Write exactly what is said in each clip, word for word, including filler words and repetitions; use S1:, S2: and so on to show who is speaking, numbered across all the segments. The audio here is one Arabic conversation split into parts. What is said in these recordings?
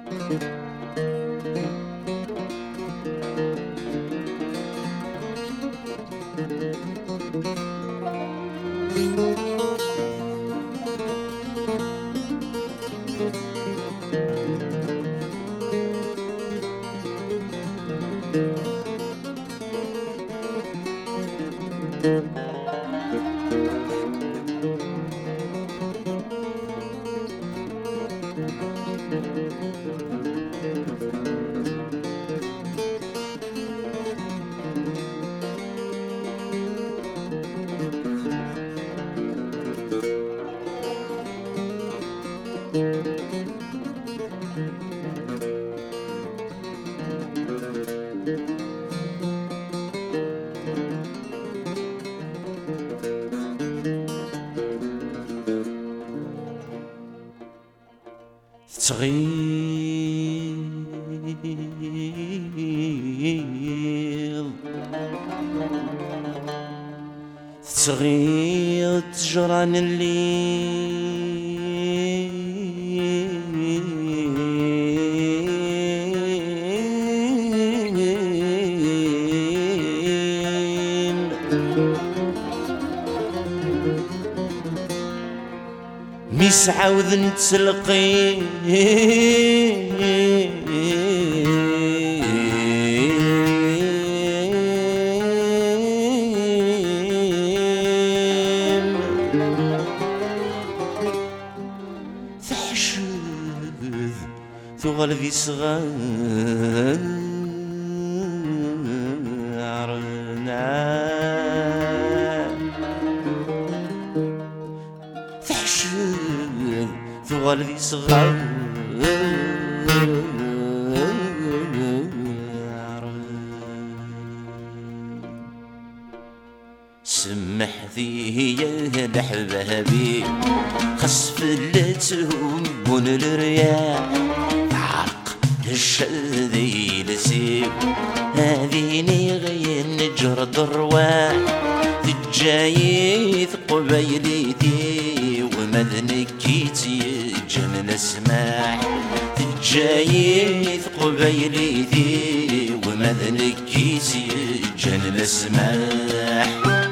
S1: تغيض تغيض جران الليل ميس عاود نتلقي تحشد تغلبي صغار تغلبي صغار سمح ذي يا لحبابي خص فلتهم بون الرياح عرق الشذي لسيب هذيني غين نجرد الرواح تجايث قبيلتي ومذنكيتي جن السماح تجايث قبيلتي ومذنكيتي جن السماح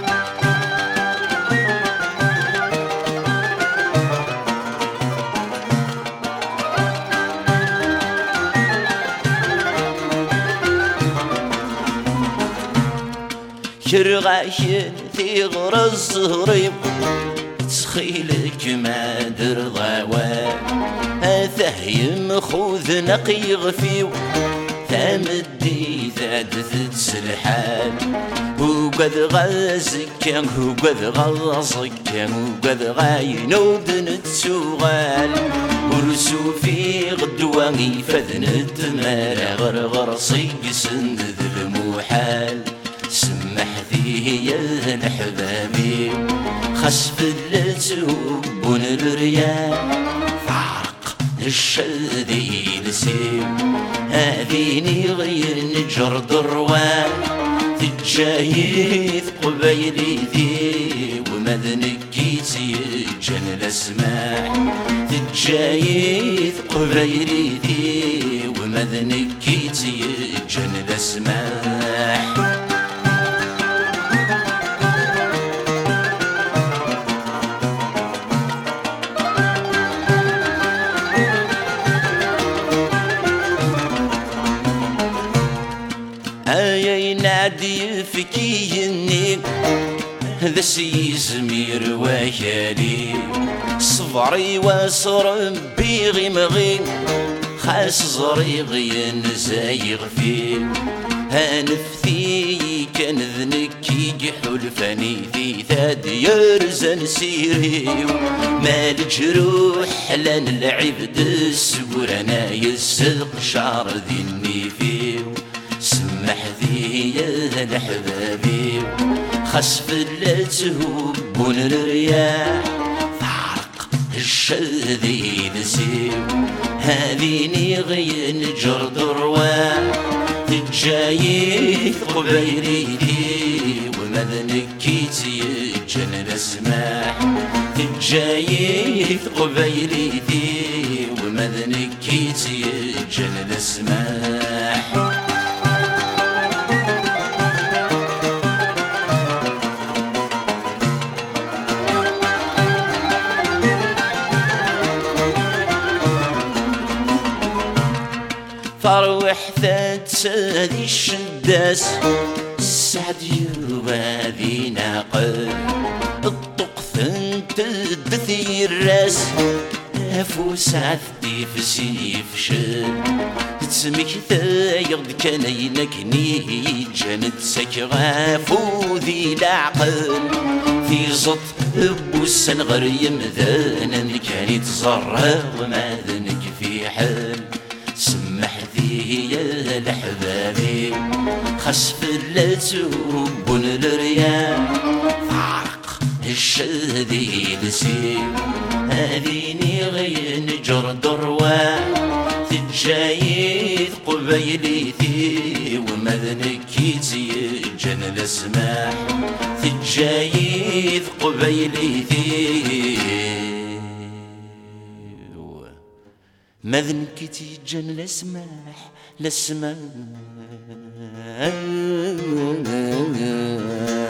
S1: كرغاين ثغر الزهريب تخيلك ما در ضواب هثهيم خوذ نقي غفيو ثمدي ثادث تسلحان وقد غازك وقد غازك وقد غاينو دنت سوغال ورسو في غدواني فذنت مالا غرغر صيق سند المحال سمح فيه يا الحبابي خسف اللتوب الرياح فعرق الشذي لسيب هذيني غير نجرد الرواح تجايث قبيلتي ومذنكيتي جن الاسماح تجايث قبيلتي ومذنكيتي جن الاسماح هاي نادي فكيني ذا سيزمير ويالي صبري وصر بيغي مغي خاس زريغي نزايغ فيه هانفتي كان ذنكي حلفاني ذي ثاد يرزن سيري مال جروح لان العبد السور انا يسق شعر ذني فيه سمح ذي يا الحبابي خسف اللتوب بون الرياح فعرق الشذي نسيب هذيني غين جرد الرواح تجايث قبيلتي ومذنكيتي جن الاسماح تجايث قبيلتي ومذنكيتي يجن السماح. فروح ثات سادي الشداس السعد يبادي ناقل الطقث انت الدثي الراس فوس عثتي في سيف شد تسمك ثايغد كان ينكني جانت سكغا فوذي العقل في زط بوسن غير يمذانا كان يتزرغ ماذنك في حال سمح ذي يا لحبابي خسف لا تسوبون الرياح عرق الشذي لسيب هذيني غين جر درواح تجايث قبيليتي ومذنكيتي جن الاسماح تجايث قبيليتي مذنكتي جن الاسماح لسماح